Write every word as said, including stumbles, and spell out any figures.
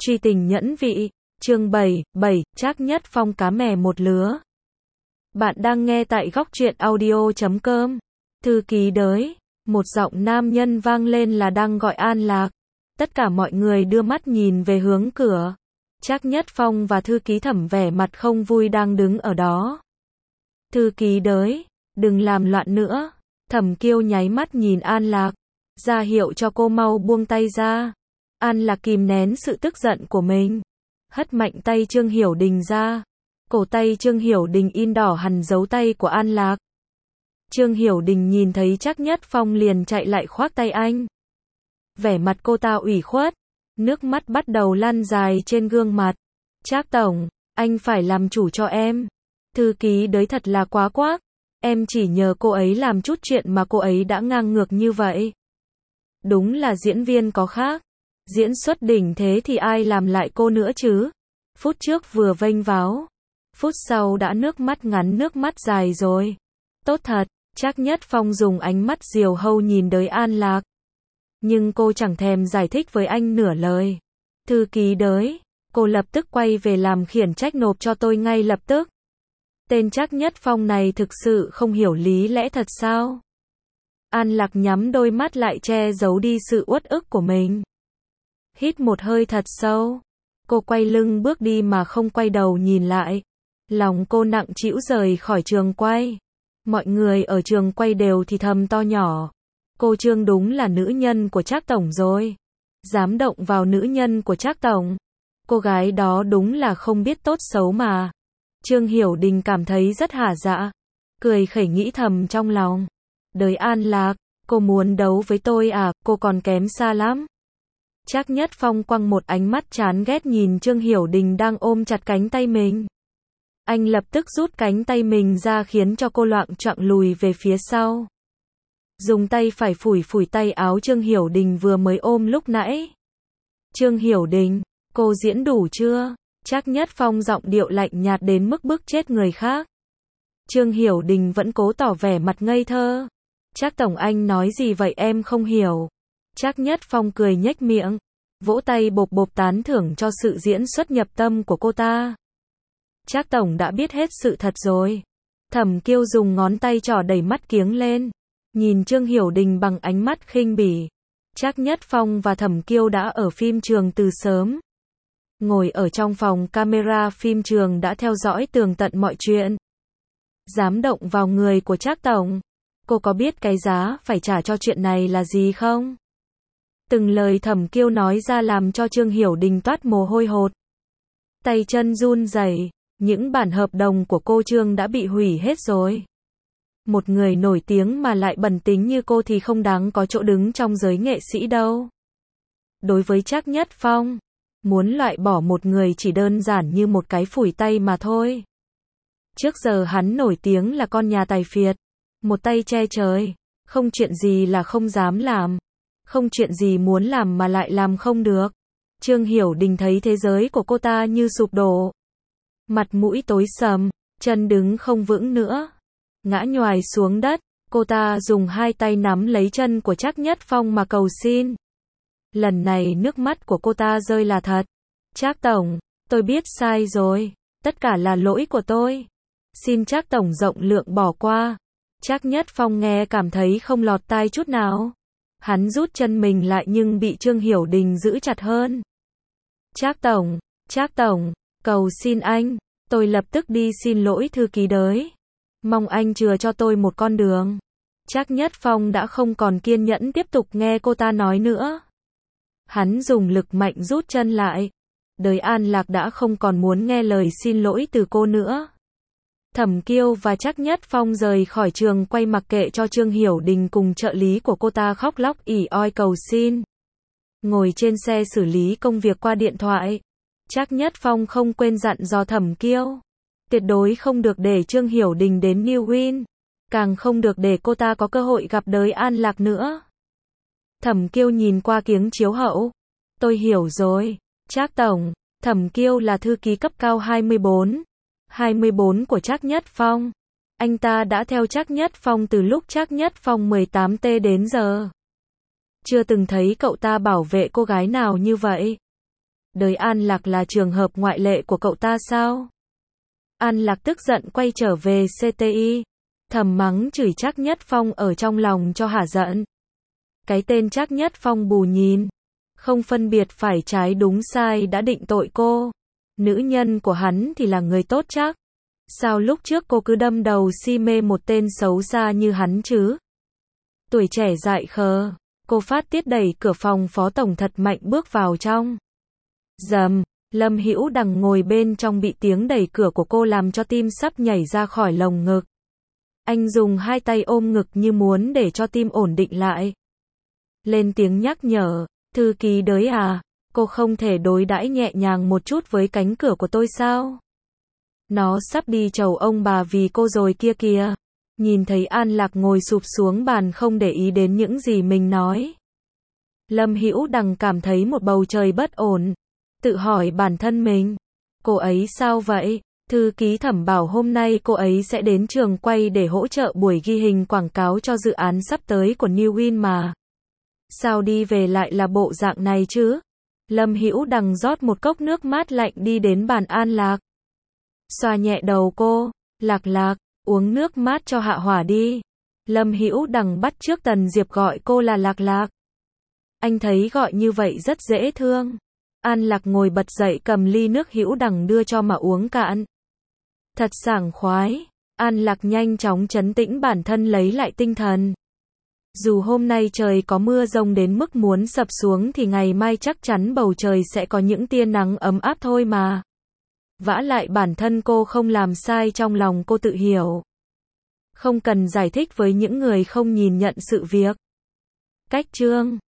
Truy tình nhẫn vị, chương bảy, bảy, Trác Nhất Phong cá mè một lứa. Bạn đang nghe tại góc truyện audio chấm com. Thư ký đới, một giọng nam nhân vang lên là đang gọi An Lạc. Tất cả mọi người đưa mắt nhìn về hướng cửa. Trác Nhất Phong và thư ký Thẩm vẻ mặt không vui đang đứng ở đó. Thư ký đới, đừng làm loạn nữa. Thẩm Kiêu nháy mắt nhìn An Lạc, ra hiệu cho cô mau buông tay ra. An Lạc kìm nén sự tức giận của mình, hất mạnh tay Trương Hiểu Đình ra. Cổ tay Trương Hiểu Đình in đỏ hằn dấu tay của An Lạc. Trương Hiểu Đình nhìn thấy Trác Nhất Phong liền chạy lại khoác tay anh. Vẻ mặt cô ta ủy khuất, nước mắt bắt đầu lăn dài trên gương mặt. Trác tổng, anh phải làm chủ cho em. Thư ký đới thật là quá quác. Em chỉ nhờ cô ấy làm chút chuyện mà cô ấy đã ngang ngược như vậy. Đúng là diễn viên có khác. Diễn xuất đỉnh thế thì ai làm lại cô nữa chứ? Phút trước vừa vênh váo, phút sau đã nước mắt ngắn nước mắt dài rồi. Tốt thật, Trác Nhất Phong dùng ánh mắt diều hâu nhìn đới An Lạc. Nhưng cô chẳng thèm giải thích với anh nửa lời. Thư ký đới, cô lập tức quay về làm khiển trách nộp cho tôi ngay lập tức. Tên Trác Nhất Phong này thực sự không hiểu lý lẽ thật sao? An Lạc nhắm đôi mắt lại che giấu đi sự uất ức của mình. Hít một hơi thật sâu. Cô quay lưng bước đi mà không quay đầu nhìn lại. Lòng cô nặng trĩu rời khỏi trường quay. Mọi người ở trường quay đều thì thầm to nhỏ. Cô Trương đúng là nữ nhân của Trác tổng rồi. Dám động vào nữ nhân của Trác tổng. Cô gái đó đúng là không biết tốt xấu mà. Trương Hiểu Đình cảm thấy rất hả dạ. Cười khẩy nghĩ thầm trong lòng. Đới An Lạc, cô muốn đấu với tôi à, cô còn kém xa lắm. Trác Nhất Phong quăng một ánh mắt chán ghét nhìn Trương Hiểu Đình đang ôm chặt cánh tay mình. Anh lập tức rút cánh tay mình ra khiến cho cô loạng choạng lùi về phía sau. Dùng tay phải phủi phủi tay áo Trương Hiểu Đình vừa mới ôm lúc nãy. Trương Hiểu Đình, cô diễn đủ chưa? Trác Nhất Phong giọng điệu lạnh nhạt đến mức bức chết người khác. Trương Hiểu Đình vẫn cố tỏ vẻ mặt ngây thơ. Trác tổng anh nói gì vậy em không hiểu. Trác Nhất Phong cười nhếch miệng, vỗ tay bộp bộp tán thưởng cho sự diễn xuất nhập tâm của cô ta. Trác tổng đã biết hết sự thật rồi. Thẩm Kiêu dùng ngón tay trỏ đẩy mắt kiếng lên, nhìn Trương Hiểu Đình bằng ánh mắt khinh bỉ. Trác Nhất Phong và Thẩm Kiêu đã ở phim trường từ sớm. Ngồi ở trong phòng camera phim trường đã theo dõi tường tận mọi chuyện. Dám động vào người của Trác tổng. Cô có biết cái giá phải trả cho chuyện này là gì không? Từng lời Thẩm Kiêu nói ra làm cho Trương Hiểu Đình toát mồ hôi hột. Tay chân run rẩy, những bản hợp đồng của cô Trương đã bị hủy hết rồi. Một người nổi tiếng mà lại bẩn tính như cô thì không đáng có chỗ đứng trong giới nghệ sĩ đâu. Đối với Trác Nhất Phong, muốn loại bỏ một người chỉ đơn giản như một cái phủi tay mà thôi. Trước giờ hắn nổi tiếng là con nhà tài phiệt, một tay che trời, không chuyện gì là không dám làm. Không chuyện gì muốn làm mà lại làm không được. Trương Hiểu Đình thấy thế giới của cô ta như sụp đổ. Mặt mũi tối sầm, chân đứng không vững nữa. Ngã nhoài xuống đất, cô ta dùng hai tay nắm lấy chân của Trác Nhất Phong mà cầu xin. Lần này nước mắt của cô ta rơi là thật. Trác tổng, tôi biết sai rồi. Tất cả là lỗi của tôi. Xin Trác tổng rộng lượng bỏ qua. Trác Nhất Phong nghe cảm thấy không lọt tai chút nào. Hắn rút chân mình lại nhưng bị Trương Hiểu Đình giữ chặt hơn. Trác tổng, Trác tổng, cầu xin anh, tôi lập tức đi xin lỗi thư ký đới. Mong anh chừa cho tôi một con đường. Trác Nhất Phong đã không còn kiên nhẫn tiếp tục nghe cô ta nói nữa. Hắn dùng lực mạnh rút chân lại. Đới An Lạc đã không còn muốn nghe lời xin lỗi từ cô nữa. Thẩm Kiêu và Trác Nhất Phong rời khỏi trường quay mặc kệ cho Trương Hiểu Đình cùng trợ lý của cô ta khóc lóc ỉ oi cầu xin. Ngồi trên xe xử lý công việc qua điện thoại, Trác Nhất Phong không quên dặn dò Thẩm Kiêu. Tuyệt đối không được để Trương Hiểu Đình đến New Win. Càng không được để cô ta có cơ hội gặp đới An Lạc nữa. Thẩm Kiêu nhìn qua kiếng chiếu hậu. Tôi hiểu rồi, Trác tổng. Thẩm Kiêu là thư ký cấp cao hai mươi bốn. hai mươi bốn của Trác Nhất Phong. Anh ta đã theo Trác Nhất Phong từ lúc Trác Nhất Phong mười tám tuổi đến giờ. Chưa từng thấy cậu ta bảo vệ cô gái nào như vậy. Đời An Lạc là trường hợp ngoại lệ của cậu ta sao? An Lạc tức giận quay trở về xê tê i, thầm mắng chửi Trác Nhất Phong ở trong lòng cho hả giận. Cái tên Trác Nhất Phong bù nhìn, không phân biệt phải trái đúng sai đã định tội cô. Nữ nhân của hắn thì là người tốt chắc. Sao lúc trước cô cứ đâm đầu si mê một tên xấu xa như hắn chứ? Tuổi trẻ dại khờ, cô phát tiết đẩy cửa phòng phó tổng thật mạnh bước vào trong. Dầm, Lâm Hữu Đằng ngồi bên trong bị tiếng đẩy cửa của cô làm cho tim sắp nhảy ra khỏi lồng ngực. Anh dùng hai tay ôm ngực như muốn để cho tim ổn định lại. Lên tiếng nhắc nhở, thư ký đới à, cô không thể đối đãi nhẹ nhàng một chút với cánh cửa của tôi sao? Nó sắp đi chầu ông bà vì cô rồi kia kìa. Nhìn thấy An Lạc ngồi sụp xuống bàn không để ý đến những gì mình nói. Lâm Hữu Đằng cảm thấy một bầu trời bất ổn. Tự hỏi bản thân mình. Cô ấy sao vậy? Thư ký Thẩm bảo hôm nay cô ấy sẽ đến trường quay để hỗ trợ buổi ghi hình quảng cáo cho dự án sắp tới của New Win mà. Sao đi về lại là bộ dạng này chứ? Lâm Hữu Đằng rót một cốc nước mát lạnh đi đến bàn An Lạc. Xoa nhẹ đầu cô, Lạc Lạc, uống nước mát cho hạ hỏa đi. Lâm Hữu Đằng bắt chước Tần Diệp gọi cô là Lạc Lạc. Anh thấy gọi như vậy rất dễ thương. An Lạc ngồi bật dậy cầm ly nước Hữu Đằng đưa cho mà uống cạn. Thật sảng khoái. An Lạc nhanh chóng trấn tĩnh bản thân lấy lại tinh thần. Dù hôm nay trời có mưa rông đến mức muốn sập xuống thì ngày mai chắc chắn bầu trời sẽ có những tia nắng ấm áp thôi mà. Vả lại bản thân cô không làm sai trong lòng cô tự hiểu. Không cần giải thích với những người không nhìn nhận sự việc. Cách chương